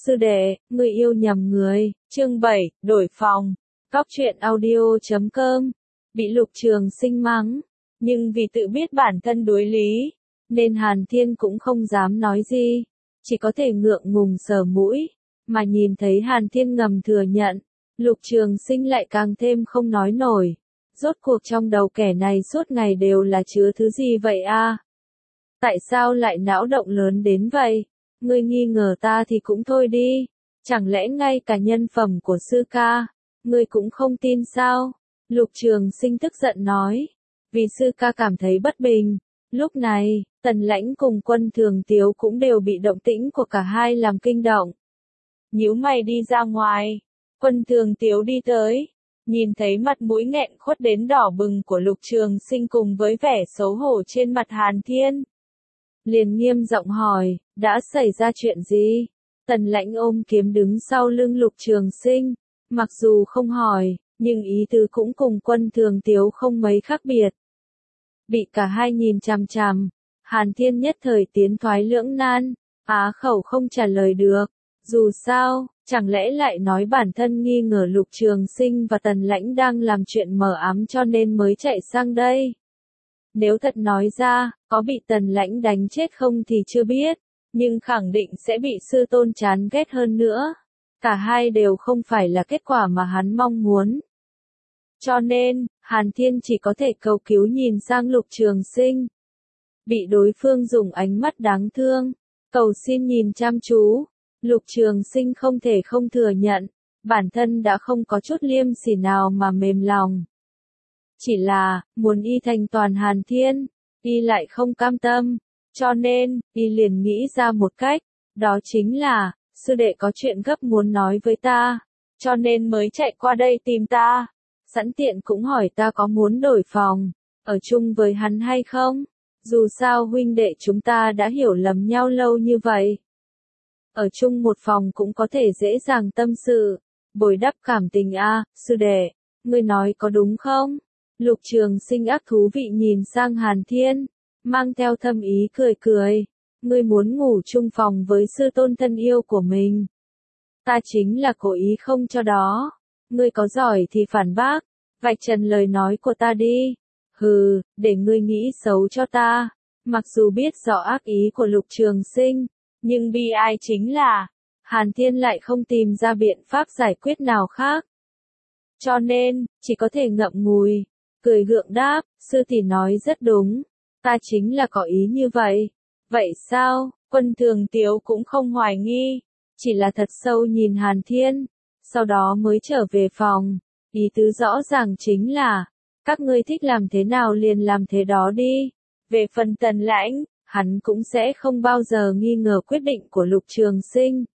Sư đệ, người yêu nhầm người, chương 7, đổi phòng. Góc truyện audio.com. Bị Lục Trường Sinh mắng, nhưng vì tự biết bản thân đối lý, nên Hàn Thiên cũng không dám nói gì, chỉ có thể ngượng ngùng sờ mũi, mà nhìn thấy Hàn Thiên ngầm thừa nhận, Lục Trường Sinh lại càng thêm không nói nổi. Rốt cuộc trong đầu kẻ này suốt ngày đều là chứa thứ gì vậy a? Tại sao lại não động lớn đến vậy? Ngươi nghi ngờ ta thì cũng thôi đi, chẳng lẽ ngay cả nhân phẩm của sư ca, ngươi cũng không tin sao? Lục Trường Sinh tức giận nói, vì sư ca cảm thấy bất bình. Lúc này, Tần Lãnh cùng Quân Thường Tiếu cũng đều bị động tĩnh của cả hai làm kinh động. Nhíu mày đi ra ngoài, Quân Thường Tiếu đi tới, nhìn thấy mặt mũi nghẹn khuất đến đỏ bừng của Lục Trường Sinh cùng với vẻ xấu hổ trên mặt Hàn Thiên, liền nghiêm giọng hỏi, đã xảy ra chuyện gì? Tần Lãnh ôm kiếm đứng sau lưng Lục Trường Sinh, mặc dù không hỏi, nhưng ý tứ cũng cùng Quân Thường Tiếu không mấy khác biệt. Bị cả hai nhìn chằm chằm, Hàn Thiên nhất thời tiến thoái lưỡng nan, á khẩu không trả lời được. Dù sao, chẳng lẽ lại nói bản thân nghi ngờ Lục Trường Sinh và Tần Lãnh đang làm chuyện mờ ám cho nên mới chạy sang đây. Nếu thật nói ra, có bị Tần Lãnh đánh chết không thì chưa biết, nhưng khẳng định sẽ bị sư tôn chán ghét hơn nữa. Cả hai đều không phải là kết quả mà hắn mong muốn. Cho nên, Hàn Thiên chỉ có thể cầu cứu nhìn sang Lục Trường Sinh. Bị đối phương dùng ánh mắt đáng thương, cầu xin nhìn chăm chú, Lục Trường Sinh không thể không thừa nhận, bản thân đã không có chút liêm sỉ nào mà mềm lòng. Chỉ là, muốn y thành toàn Hàn Thiên, y lại không cam tâm, cho nên, y liền nghĩ ra một cách, đó chính là, sư đệ có chuyện gấp muốn nói với ta, cho nên mới chạy qua đây tìm ta, sẵn tiện cũng hỏi ta có muốn đổi phòng, ở chung với hắn hay không, dù sao huynh đệ chúng ta đã hiểu lầm nhau lâu như vậy. Ở chung một phòng cũng có thể dễ dàng tâm sự, bồi đắp cảm tình a, sư đệ, ngươi nói có đúng không? Lục Trường Sinh ác thú vị nhìn sang Hàn Thiên, mang theo thâm ý cười cười, ngươi muốn ngủ chung phòng với sư tôn thân yêu của mình. Ta chính là cố ý không cho đó, ngươi có giỏi thì phản bác, vạch trần lời nói của ta đi. Hừ, để ngươi nghĩ xấu cho ta. Mặc dù biết rõ ác ý của Lục Trường Sinh, nhưng bi ai chính là, Hàn Thiên lại không tìm ra biện pháp giải quyết nào khác. Cho nên, chỉ có thể ngậm ngùi, cười gượng đáp, sư tỷ nói rất đúng, ta chính là có ý như vậy. Vậy sao? Quân Thường Tiếu cũng không hoài nghi, chỉ là thật sâu nhìn Hàn Thiên, sau đó mới trở về phòng, ý tứ rõ ràng chính là, các ngươi thích làm thế nào liền làm thế đó đi. Về phần Tần Lãnh, hắn cũng sẽ không bao giờ nghi ngờ quyết định của Lục Trường Sinh.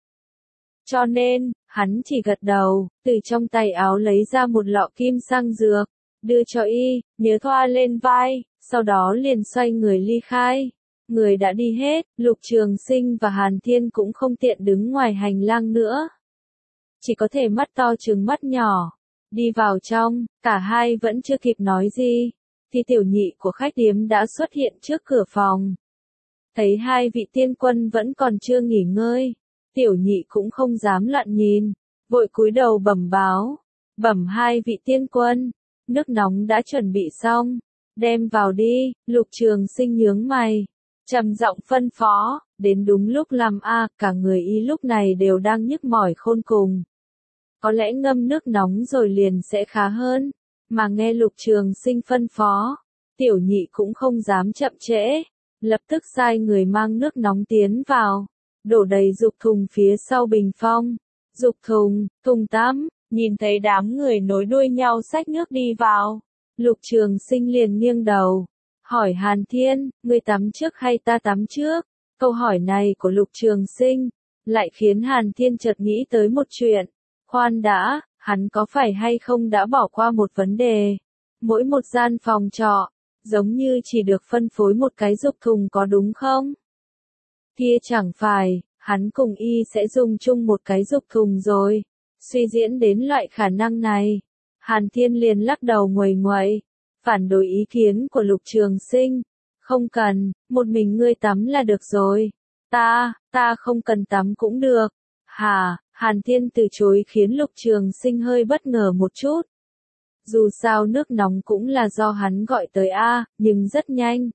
Cho nên, hắn chỉ gật đầu, từ trong tay áo lấy ra một lọ kim sang dược, đưa cho y, nhớ thoa lên vai, sau đó liền xoay người ly khai. Người đã đi hết, Lục Trường Sinh và Hàn Thiên cũng không tiện đứng ngoài hành lang nữa. Chỉ có thể mắt to trừng mắt nhỏ. Đi vào trong, cả hai vẫn chưa kịp nói gì, thì tiểu nhị của khách điếm đã xuất hiện trước cửa phòng. Thấy hai vị tiên quân vẫn còn chưa nghỉ ngơi, tiểu nhị cũng không dám loạn nhìn, vội cúi đầu bẩm báo, bẩm hai vị tiên quân, nước nóng đã chuẩn bị xong, đem vào đi. Lục Trường Sinh nhướng mày, trầm giọng phân phó, đến đúng lúc làm cả người y lúc này đều đang nhức mỏi khôn cùng. Có lẽ ngâm nước nóng rồi liền sẽ khá hơn, mà nghe Lục Trường Sinh phân phó, tiểu nhị cũng không dám chậm trễ, lập tức sai người mang nước nóng tiến vào, đổ đầy dục thùng phía sau bình phong. Dục thùng, thùng tắm, nhìn thấy đám người nối đuôi nhau xách nước đi vào, Lục Trường Sinh liền nghiêng đầu, hỏi Hàn Thiên, ngươi tắm trước hay ta tắm trước? Câu hỏi này của Lục Trường Sinh, lại khiến Hàn Thiên chợt nghĩ tới một chuyện. Khoan đã, hắn có phải hay không đã bỏ qua một vấn đề? Mỗi một gian phòng trọ, giống như chỉ được phân phối một cái dục thùng có đúng không? Kia chẳng phải, hắn cùng y sẽ dùng chung một cái dục thùng rồi. Suy diễn đến loại khả năng này, Hàn Thiên liền lắc đầu nguầy nguậy, phản đối ý kiến của Lục Trường Sinh. Không cần, một mình ngươi tắm là được rồi. Ta không cần tắm cũng được. Hàn Thiên từ chối khiến Lục Trường Sinh hơi bất ngờ một chút. Dù sao nước nóng cũng là do hắn gọi tới nhưng rất nhanh.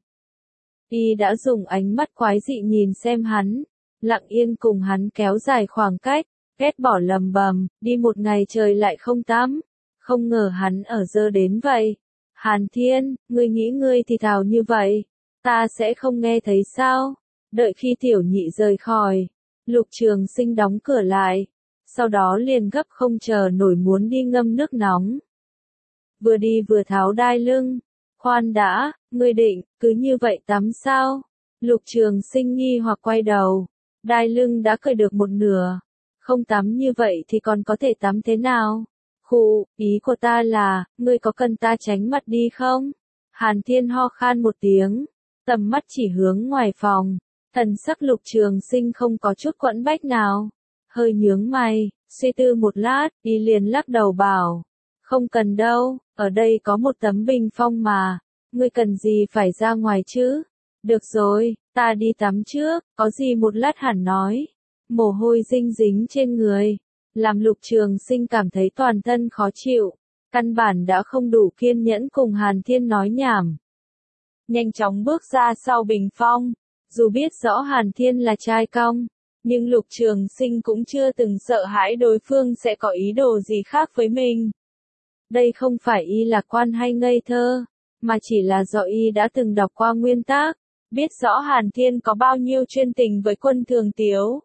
Y đã dùng ánh mắt quái dị nhìn xem hắn, lặng yên cùng hắn kéo dài khoảng cách, ghét bỏ lầm bầm, đi một ngày trời lại không tắm. Không ngờ hắn ở dơ đến vậy. Hàn Thiên, ngươi nghĩ ngươi thì thào như vậy, ta sẽ không nghe thấy sao? Đợi khi tiểu nhị rời khỏi, Lục Trường Sinh đóng cửa lại, sau đó liền gấp không chờ nổi muốn đi ngâm nước nóng. Vừa đi vừa tháo đai lưng. Khoan đã, ngươi định, cứ như vậy tắm sao? Lục Trường Sinh nghi hoặc quay đầu. Đai lưng đã cởi được một nửa. Không tắm như vậy thì còn có thể tắm thế nào? Khụ, ý của ta là, ngươi có cần ta tránh mặt đi không? Hàn Thiên ho khan một tiếng, tầm mắt chỉ hướng ngoài phòng. Thần sắc Lục Trường Sinh không có chút quẫn bách nào. Hơi nhướng mày, suy tư một lát, y liền lắc đầu bảo. Không cần đâu, ở đây có một tấm bình phong mà. Ngươi cần gì phải ra ngoài chứ? Được rồi, ta đi tắm trước, có gì một lát hẳn nói. Mồ hôi dinh dính trên người, làm Lục Trường Sinh cảm thấy toàn thân khó chịu. Căn bản đã không đủ kiên nhẫn cùng Hàn Thiên nói nhảm. Nhanh chóng bước ra sau bình phong. Dù biết rõ Hàn Thiên là trai cong, nhưng Lục Trường Sinh cũng chưa từng sợ hãi đối phương sẽ có ý đồ gì khác với mình. Đây không phải y lạc quan hay ngây thơ, mà chỉ là do y đã từng đọc qua nguyên tắc, biết rõ Hàn Thiên có bao nhiêu chuyên tình với Quân Thường Tiếu.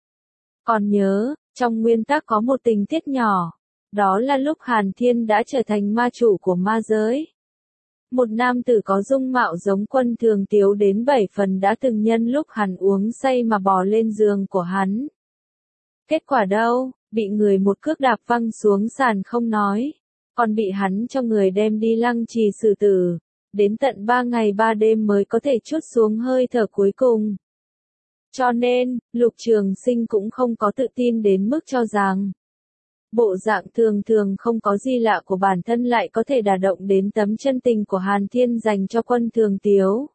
Còn nhớ, trong nguyên tắc có một tình tiết nhỏ, đó là lúc Hàn Thiên đã trở thành ma chủ của ma giới. Một nam tử có dung mạo giống Quân Thường Tiếu đến 7 phần đã từng nhân lúc hắn uống say mà bò lên giường của hắn. Kết quả đâu, bị người một cước đạp văng xuống sàn không nói, còn bị hắn cho người đem đi lăng trì xử tử, đến tận 3 ngày 3 đêm mới có thể trút xuống hơi thở cuối cùng. Cho nên, Lục Trường Sinh cũng không có tự tin đến mức cho rằng bộ dạng thường thường không có gì lạ của bản thân lại có thể đả động đến tấm chân tình của Hàn Thiên dành cho Quân Thường Tiếu.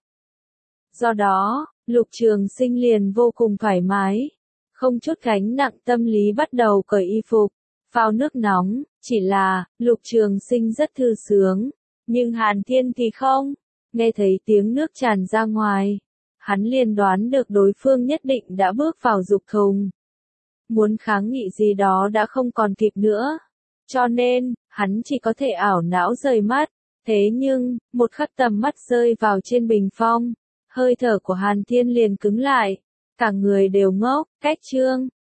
Do đó, Lục Trường Sinh liền vô cùng thoải mái, không chút gánh nặng tâm lý bắt đầu cởi y phục, phao nước nóng, chỉ là, Lục Trường Sinh rất thư sướng, nhưng Hàn Thiên thì không, nghe thấy tiếng nước tràn ra ngoài, hắn liền đoán được đối phương nhất định đã bước vào dục thùng. Muốn kháng nghị gì đó đã không còn kịp nữa. Cho nên, hắn chỉ có thể ảo não rời mắt. Thế nhưng, một khắc tầm mắt rơi vào trên bình phong, hơi thở của Hàn Thiên liền cứng lại. Cả người đều ngốc, cách chương.